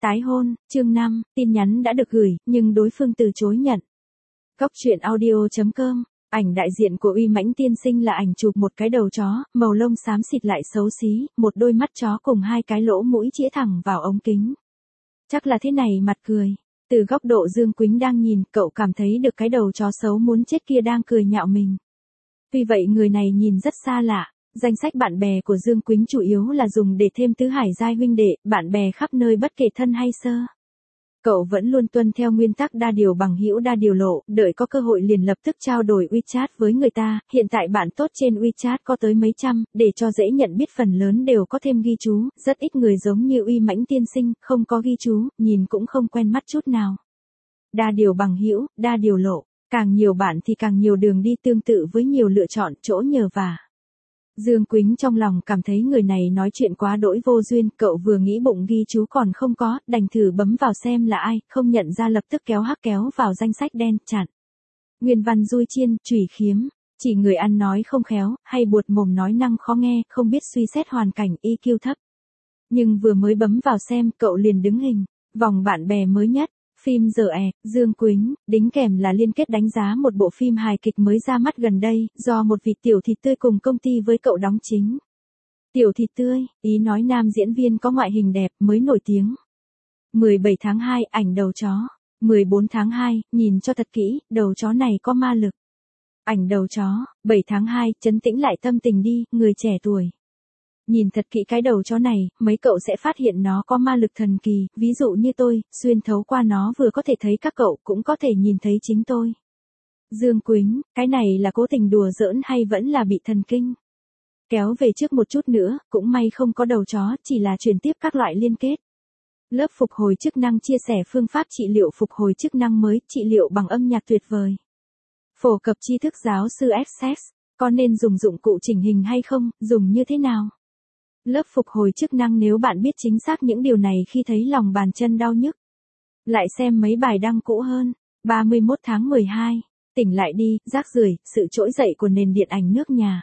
Tái hôn, chương 5, tin nhắn đã được gửi, nhưng đối phương từ chối nhận. Góc truyện audio.com, ảnh đại diện của Uy Mãnh tiên sinh là ảnh chụp một cái đầu chó, màu lông xám xịt lại xấu xí, một đôi mắt chó cùng hai cái lỗ mũi chĩa thẳng vào ống kính. Chắc là thế này mặt cười. Từ góc độ Dương Quýnh đang nhìn, cậu cảm thấy được cái đầu chó xấu muốn chết kia đang cười nhạo mình. Tuy vậy người này nhìn rất xa lạ. Danh sách bạn bè của Dương Quýnh chủ yếu là dùng để thêm tứ hải giai huynh đệ, bạn bè khắp nơi bất kể thân hay sơ. Cậu vẫn luôn tuân theo nguyên tắc đa điều bằng hữu đa điều lộ, đợi có cơ hội liền lập tức trao đổi WeChat với người ta, hiện tại bạn tốt trên WeChat có tới mấy trăm, để cho dễ nhận biết phần lớn đều có thêm ghi chú, rất ít người giống như Uy Mãnh tiên sinh, không có ghi chú, nhìn cũng không quen mắt chút nào. Đa điều bằng hữu, đa điều lộ, càng nhiều bạn thì càng nhiều đường đi tương tự với nhiều lựa chọn, chỗ nhờ vả. Dương Quýnh trong lòng cảm thấy người này nói chuyện quá đỗi vô duyên, cậu vừa nghĩ bụng ghi chú còn không có, đành thử bấm vào xem là ai, không nhận ra lập tức kéo vào danh sách đen, chặn. Nguyên văn dui chiên, chủy khiếm, chỉ người ăn nói không khéo, hay buột mồm nói năng khó nghe, không biết suy xét hoàn cảnh, EQ thấp. Nhưng vừa mới bấm vào xem, cậu liền đứng hình, vòng bạn bè mới nhất. Phim giờ Dương Quýnh, đính kèm là liên kết đánh giá một bộ phim hài kịch mới ra mắt gần đây, do một vị tiểu thịt tươi cùng công ty với cậu đóng chính. Tiểu thịt tươi, ý nói nam diễn viên có ngoại hình đẹp, mới nổi tiếng. 17 tháng 2, ảnh đầu chó. 14 tháng 2, nhìn cho thật kỹ, đầu chó này có ma lực. Ảnh đầu chó, 7 tháng 2, trấn tĩnh lại tâm tình đi, người trẻ tuổi. Nhìn thật kỹ cái đầu chó này, mấy cậu sẽ phát hiện nó có ma lực thần kỳ, ví dụ như tôi, xuyên thấu qua nó vừa có thể thấy các cậu, cũng có thể nhìn thấy chính tôi. Dương Quýnh, cái này là cố tình đùa giỡn hay vẫn là bị thần kinh? Kéo về trước một chút nữa, cũng may không có đầu chó, chỉ là chuyển tiếp các loại liên kết. Lớp phục hồi chức năng chia sẻ phương pháp trị liệu phục hồi chức năng mới, trị liệu bằng âm nhạc tuyệt vời. Phổ cập tri thức giáo sư Access, có nên dùng dụng cụ chỉnh hình hay không, dùng như thế nào? Lớp phục hồi chức năng nếu bạn biết chính xác những điều này khi thấy lòng bàn chân đau nhức. Lại xem mấy bài đăng cũ hơn. 31 tháng 12. Tỉnh lại đi, rác rưởi, sự trỗi dậy của nền điện ảnh nước nhà.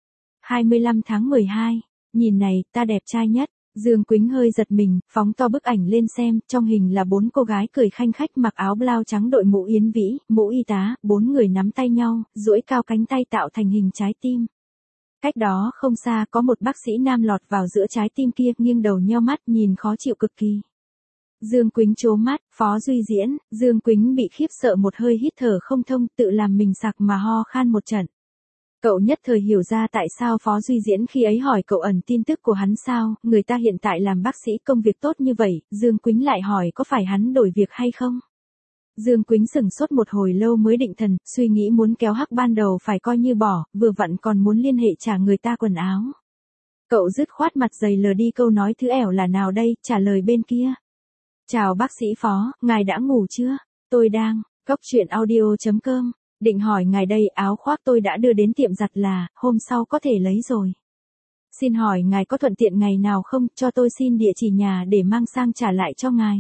25 tháng 12. Nhìn này, ta đẹp trai nhất. Dương Quýnh hơi giật mình, phóng to bức ảnh lên xem, trong hình là 4 cô gái cười khanh khách mặc áo blau trắng đội mũ yến vĩ, mũ y tá, 4 người nắm tay nhau, duỗi cao cánh tay tạo thành hình trái tim. Cách đó không xa có một bác sĩ nam lọt vào giữa trái tim kia, nghiêng đầu nheo mắt nhìn khó chịu cực kỳ. Dương Quýnh trố mắt, Phó Duy diễn, Dương Quýnh bị khiếp sợ một hơi hít thở không thông, tự làm mình sặc mà ho khan một trận. Cậu nhất thời hiểu ra tại sao Phó Duy diễn khi ấy hỏi cậu ẩn tin tức của hắn sao, người ta hiện tại làm bác sĩ công việc tốt như vậy, Dương Quýnh lại hỏi có phải hắn đổi việc hay không. Dương Quýnh sửng sốt một hồi lâu mới định thần, suy nghĩ muốn kéo hắc ban đầu phải coi như bỏ, vừa vặn còn muốn liên hệ trả người ta quần áo. Cậu dứt khoát mặt dày lờ đi câu nói thứ ẻo là nào đây, trả lời bên kia. Chào bác sĩ Phó, ngài đã ngủ chưa? Tôi đang, góc truyện audio.com, định hỏi ngài đây, áo khoác tôi đã đưa đến tiệm giặt là, hôm sau có thể lấy rồi. Xin hỏi ngài có thuận tiện ngày nào không, cho tôi xin địa chỉ nhà để mang sang trả lại cho ngài.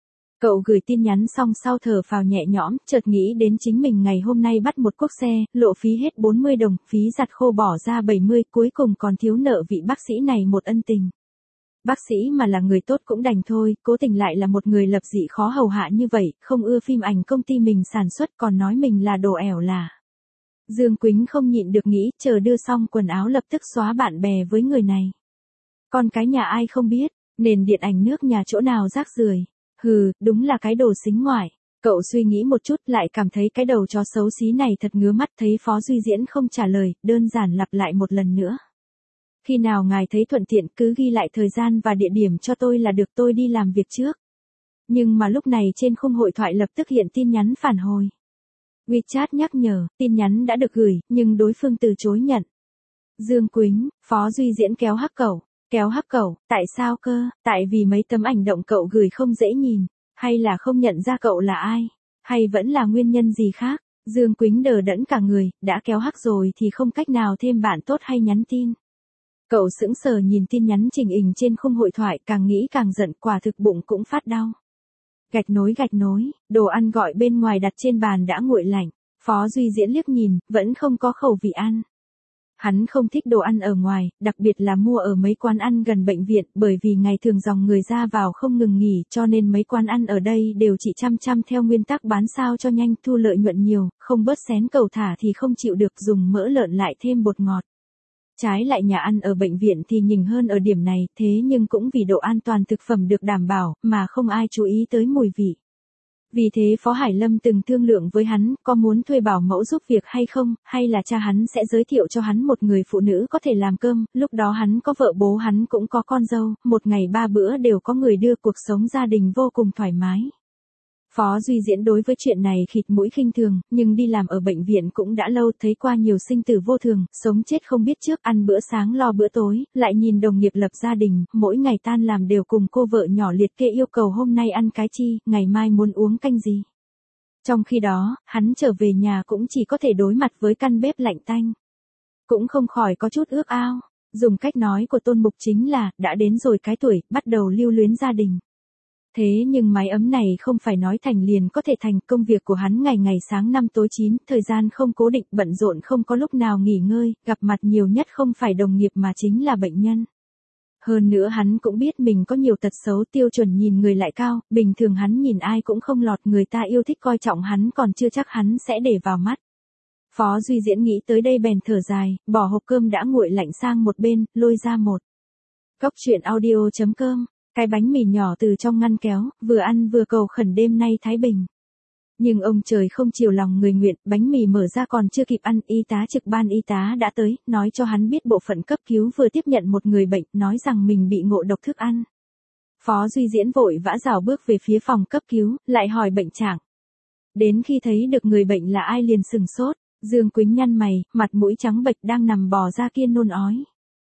Cậu gửi tin nhắn xong sau thở phào nhẹ nhõm, chợt nghĩ đến chính mình ngày hôm nay bắt một cuốc xe, lộ phí hết 40 đồng, phí giặt khô bỏ ra 70, cuối cùng còn thiếu nợ vị bác sĩ này một ân tình. Bác sĩ mà là người tốt cũng đành thôi, cố tình lại là một người lập dị khó hầu hạ như vậy, không ưa phim ảnh công ty mình sản xuất còn nói mình là đồ ẻo là. Dương Quýnh không nhịn được nghĩ, chờ đưa xong quần áo lập tức xóa bạn bè với người này. Con cái nhà ai không biết, nền điện ảnh nước nhà chỗ nào rác rưởi. Hừ, đúng là cái đồ xính ngoại. Cậu suy nghĩ một chút lại cảm thấy cái đầu chó xấu xí này thật ngứa mắt, thấy Phó Duy diễn không trả lời, đơn giản lặp lại một lần nữa. Khi nào ngài thấy thuận tiện cứ ghi lại thời gian và địa điểm cho tôi là được, tôi đi làm việc trước. Nhưng mà lúc này trên khung hội thoại lập tức hiện tin nhắn phản hồi. WeChat nhắc nhở, tin nhắn đã được gửi, nhưng đối phương từ chối nhận. Dương Quýnh, Phó Duy diễn kéo hắc cẩu. Kéo hắc cẩu, tại sao cơ, tại vì mấy tấm ảnh động cậu gửi không dễ nhìn, hay là không nhận ra cậu là ai, hay vẫn là nguyên nhân gì khác. Dương Quýnh đờ đẫn cả người, đã kéo hắc rồi thì không cách nào thêm bạn tốt hay nhắn tin. Cậu sững sờ nhìn tin nhắn trình hình trên khung hội thoại, càng nghĩ càng giận, quả thực bụng cũng phát đau. Gạch nối, đồ ăn gọi bên ngoài đặt trên bàn đã nguội lạnh, Phó Duy diễn liếc nhìn, vẫn không có khẩu vị ăn. Hắn không thích đồ ăn ở ngoài, đặc biệt là mua ở mấy quán ăn gần bệnh viện, bởi vì ngày thường dòng người ra vào không ngừng nghỉ, cho nên mấy quán ăn ở đây đều chỉ chăm theo nguyên tắc bán sao cho nhanh, thu lợi nhuận nhiều, không bớt xén cẩu thả thì không chịu được, dùng mỡ lợn lại thêm bột ngọt. Trái lại nhà ăn ở bệnh viện thì nhỉnh hơn ở điểm này, thế nhưng cũng vì độ an toàn thực phẩm được đảm bảo, mà không ai chú ý tới mùi vị. Vì thế Phó Hải Lâm từng thương lượng với hắn, có muốn thuê bảo mẫu giúp việc hay không, hay là cha hắn sẽ giới thiệu cho hắn một người phụ nữ có thể làm cơm, lúc đó hắn có vợ bố hắn cũng có con dâu, một ngày 3 bữa đều có người đưa, cuộc sống gia đình vô cùng thoải mái. Phó Duy Diễn đối với chuyện này khịt mũi khinh thường, nhưng đi làm ở bệnh viện cũng đã lâu, thấy qua nhiều sinh tử vô thường, sống chết không biết trước, ăn bữa sáng lo bữa tối, lại nhìn đồng nghiệp lập gia đình, mỗi ngày tan làm đều cùng cô vợ nhỏ liệt kê yêu cầu hôm nay ăn cái chi, ngày mai muốn uống canh gì. Trong khi đó, hắn trở về nhà cũng chỉ có thể đối mặt với căn bếp lạnh tanh. Cũng không khỏi có chút ước ao, dùng cách nói của Tôn Mục chính là, đã đến rồi cái tuổi, bắt đầu lưu luyến gia đình. Thế nhưng mái ấm này không phải nói thành liền có thể thành, công việc của hắn ngày ngày sáng 5 tối 9, thời gian không cố định, bận rộn không có lúc nào nghỉ ngơi, gặp mặt nhiều nhất không phải đồng nghiệp mà chính là bệnh nhân. Hơn nữa hắn cũng biết mình có nhiều tật xấu, tiêu chuẩn nhìn người lại cao, bình thường hắn nhìn ai cũng không lọt, người ta yêu thích coi trọng hắn còn chưa chắc hắn sẽ để vào mắt. Phó Duy Diễn nghĩ tới đây bèn thở dài, bỏ hộp cơm đã nguội lạnh sang một bên, lôi ra một cốc truyện audio.com. Cái bánh mì nhỏ từ trong ngăn kéo, vừa ăn vừa cầu khẩn đêm nay thái bình. Nhưng ông trời không chiều lòng người nguyện, bánh mì mở ra còn chưa kịp ăn, y tá trực ban y tá đã tới, nói cho hắn biết bộ phận cấp cứu vừa tiếp nhận một người bệnh, nói rằng mình bị ngộ độc thức ăn. Phó Duy Diễn vội vã rảo bước về phía phòng cấp cứu, lại hỏi bệnh trạng. Đến khi thấy được người bệnh là ai liền sừng sốt, Dương Quýnh nhăn mày, mặt mũi trắng bệch đang nằm bò ra kia nôn ói.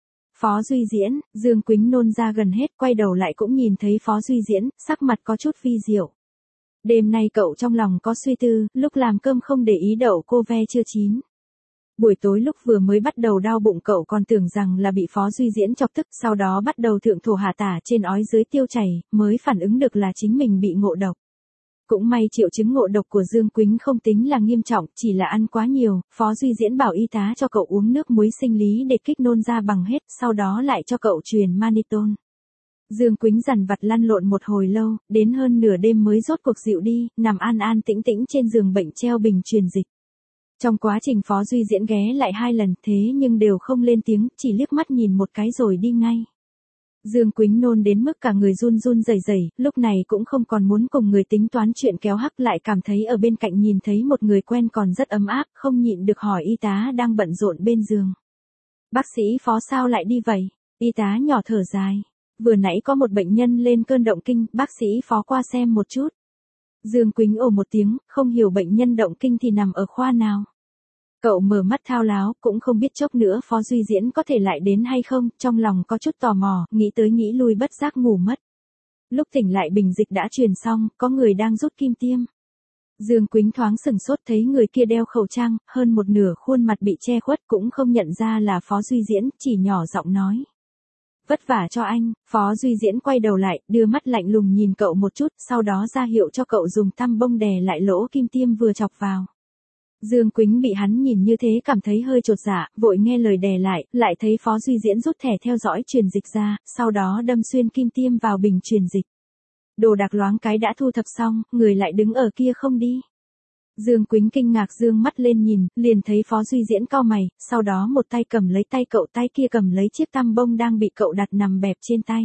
Phó Duy Diễn, Dương Quýnh nôn ra gần hết, quay đầu lại cũng nhìn thấy Phó Duy Diễn, sắc mặt có chút vi diệu. Đêm nay cậu trong lòng có suy tư, lúc làm cơm không để ý đậu cô ve chưa chín. Buổi tối lúc vừa mới bắt đầu đau bụng cậu còn tưởng rằng là bị Phó Duy Diễn chọc tức, sau đó bắt đầu thượng thổ hạ tả trên ói dưới tiêu chảy, mới phản ứng được là chính mình bị ngộ độc. Cũng may triệu chứng ngộ độc của Dương Quýnh không tính là nghiêm trọng, chỉ là ăn quá nhiều, Phó Duy Diễn bảo y tá cho cậu uống nước muối sinh lý để kích nôn ra bằng hết, sau đó lại cho cậu truyền mannitol. Dương Quýnh dằn vặt lăn lộn một hồi lâu, đến hơn nửa đêm mới rốt cuộc dịu đi, nằm an an tĩnh tĩnh trên giường bệnh treo bình truyền dịch. Trong quá trình Phó Duy Diễn ghé lại 2 lần, thế nhưng đều không lên tiếng, chỉ liếc mắt nhìn một cái rồi đi ngay. Dương Quýnh nôn đến mức cả người run run rẩy rẩy, lúc này cũng không còn muốn cùng người tính toán chuyện kéo hắc, lại cảm thấy ở bên cạnh nhìn thấy một người quen còn rất ấm áp, không nhịn được hỏi y tá đang bận rộn bên giường. Bác sĩ Phó sao lại đi vậy? Y tá nhỏ thở dài. Vừa nãy có một bệnh nhân lên cơn động kinh, bác sĩ Phó qua xem một chút. Dương Quýnh ồ một tiếng, không hiểu bệnh nhân động kinh thì nằm ở khoa nào. Cậu mở mắt thao láo, cũng không biết chốc nữa Phó Duy Diễn có thể lại đến hay không, trong lòng có chút tò mò, nghĩ tới nghĩ lui bất giác ngủ mất. Lúc tỉnh lại bình dịch đã truyền xong, có người đang rút kim tiêm. Dương Quýnh thoáng sừng sốt thấy người kia đeo khẩu trang, hơn một nửa khuôn mặt bị che khuất, cũng không nhận ra là Phó Duy Diễn, chỉ nhỏ giọng nói. Vất vả cho anh. Phó Duy Diễn quay đầu lại, đưa mắt lạnh lùng nhìn cậu một chút, sau đó ra hiệu cho cậu dùng tăm bông đè lại lỗ kim tiêm vừa chọc vào. Dương Quýnh bị hắn nhìn như thế cảm thấy hơi chột dạ, vội nghe lời đè lại thấy Phó Duy Diễn rút thẻ theo dõi truyền dịch ra, sau đó đâm xuyên kim tiêm vào bình truyền dịch. Đồ đạc loáng cái đã thu thập xong, người lại đứng ở kia không đi. Dương Quýnh kinh ngạc dương mắt lên nhìn, liền thấy Phó Duy Diễn cau mày, sau đó một tay cầm lấy tay cậu, tay kia cầm lấy chiếc tăm bông đang bị cậu đặt nằm bẹp trên tay.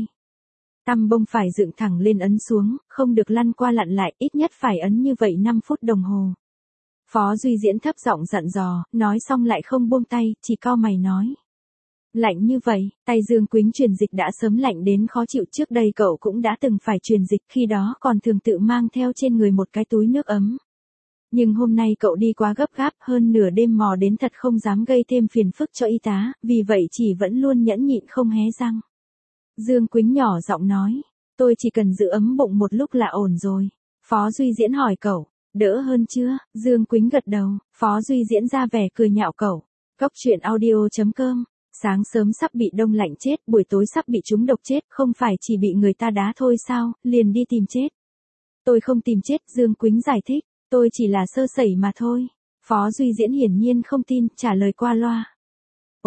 Tăm bông phải dựng thẳng lên ấn xuống, không được lăn qua lặn lại, ít nhất phải ấn như vậy 5 phút đồng hồ. Phó Duy Diễn thấp giọng dặn dò, nói xong lại không buông tay, chỉ cau mày nói. Lạnh như vậy, tay Dương Quýnh truyền dịch đã sớm lạnh đến khó chịu, trước đây cậu cũng đã từng phải truyền dịch, khi đó còn thường tự mang theo trên người một cái túi nước ấm. Nhưng hôm nay cậu đi quá gấp gáp, hơn nửa đêm mò đến thật không dám gây thêm phiền phức cho y tá, vì vậy chỉ vẫn luôn nhẫn nhịn không hé răng. Dương Quýnh nhỏ giọng nói, tôi chỉ cần giữ ấm bụng một lúc là ổn rồi. Phó Duy Diễn hỏi cậu, đỡ hơn chưa? Dương Quýnh gật đầu, Phó Duy Diễn ra vẻ cười nhạo cậu. Cốc truyện audio.com. Sáng sớm sắp bị đông lạnh chết, buổi tối sắp bị trúng độc chết, không phải chỉ bị người ta đá thôi sao, liền đi tìm chết. Tôi không tìm chết, Dương Quýnh giải thích, tôi chỉ là sơ sẩy mà thôi. Phó Duy Diễn hiển nhiên không tin, trả lời qua loa.